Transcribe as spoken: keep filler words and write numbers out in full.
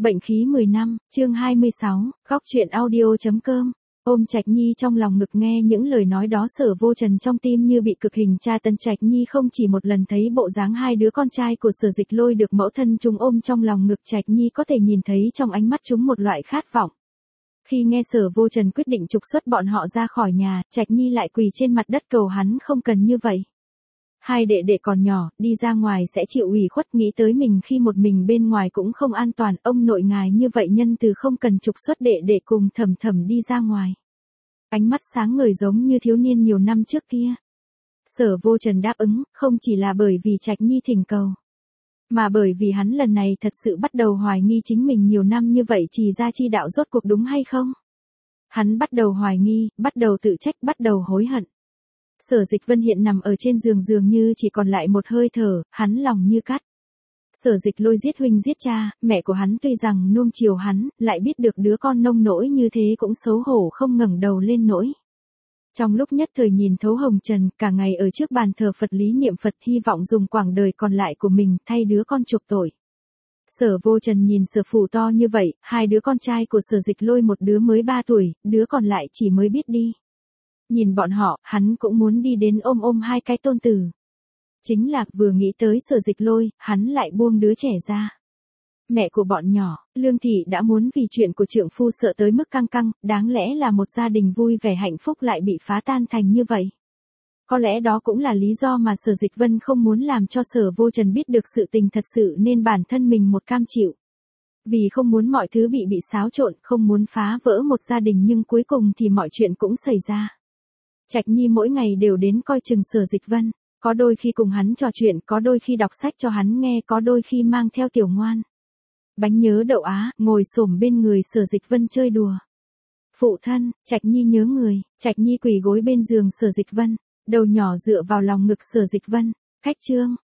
Bệnh khí mười năm, chương hai mươi sáu, góc truyện audio.com. Ôm Trạch Nhi trong lòng ngực nghe những lời nói đó, Sở Vô Trần trong tim như bị cực hình tra tấn. Trạch Nhi không chỉ một lần thấy bộ dáng hai đứa con trai của Sở Dịch Lôi được mẫu thân chúng ôm trong lòng ngực, Trạch Nhi có thể nhìn thấy trong ánh mắt chúng một loại khát vọng. Khi nghe Sở Vô Trần quyết định trục xuất bọn họ ra khỏi nhà, Trạch Nhi lại quỳ trên mặt đất cầu hắn không cần như vậy. Hai đệ đệ còn nhỏ, đi ra ngoài sẽ chịu ủy khuất, nghĩ tới mình khi một mình bên ngoài cũng không an toàn, ông nội ngài như vậy nhân từ không cần trục xuất đệ đệ cùng Thẩm Thẩm đi ra ngoài. Ánh mắt sáng ngời giống như thiếu niên nhiều năm trước kia. Sở Vô Trần đáp ứng, không chỉ là bởi vì Trạch Nhi thỉnh cầu, mà bởi vì hắn lần này thật sự bắt đầu hoài nghi chính mình nhiều năm như vậy trì ra chi đạo rốt cuộc đúng hay không. Hắn bắt đầu hoài nghi, bắt đầu tự trách, bắt đầu hối hận. Sở Dịch Vân hiện nằm ở trên giường dường như chỉ còn lại một hơi thở, hắn lòng như cắt. Sở Dịch Lôi giết huynh giết cha, mẹ của hắn tuy rằng nuông chiều hắn, lại biết được đứa con nông nỗi như thế cũng xấu hổ không ngẩng đầu lên nỗi. Trong lúc nhất thời nhìn thấu hồng trần, cả ngày ở trước bàn thờ Phật lý niệm Phật, hy vọng dùng quãng đời còn lại của mình thay đứa con chuộc tội. Sở Vô Trần nhìn Sở Phủ to như vậy, hai đứa con trai của Sở Dịch Lôi một đứa mới ba tuổi, đứa còn lại chỉ mới biết đi. Nhìn bọn họ, hắn cũng muốn đi đến ôm ôm hai cái tôn tử. Chính là vừa nghĩ tới Sở Dịch Lôi, hắn lại buông đứa trẻ ra. Mẹ của bọn nhỏ, Lương Thị đã muốn vì chuyện của trượng phu sợ tới mức căng căng, đáng lẽ là một gia đình vui vẻ hạnh phúc lại bị phá tan thành như vậy. Có lẽ đó cũng là lý do mà Sở Dịch Vân không muốn làm cho Sở Vô Trần biết được sự tình thật sự nên bản thân mình một cam chịu. Vì không muốn mọi thứ bị bị xáo trộn, không muốn phá vỡ một gia đình nhưng cuối cùng thì mọi chuyện cũng xảy ra. Trạch Nhi mỗi ngày đều đến coi chừng Sở Dịch Vân, có đôi khi cùng hắn trò chuyện, có đôi khi đọc sách cho hắn nghe, có đôi khi mang theo tiểu ngoan bánh nhớ đậu Á, ngồi xổm bên người Sở Dịch Vân chơi đùa. Phụ thân, Trạch Nhi nhớ người, Trạch Nhi quỳ gối bên giường Sở Dịch Vân, đầu nhỏ dựa vào lòng ngực Sở Dịch Vân. Cách chương,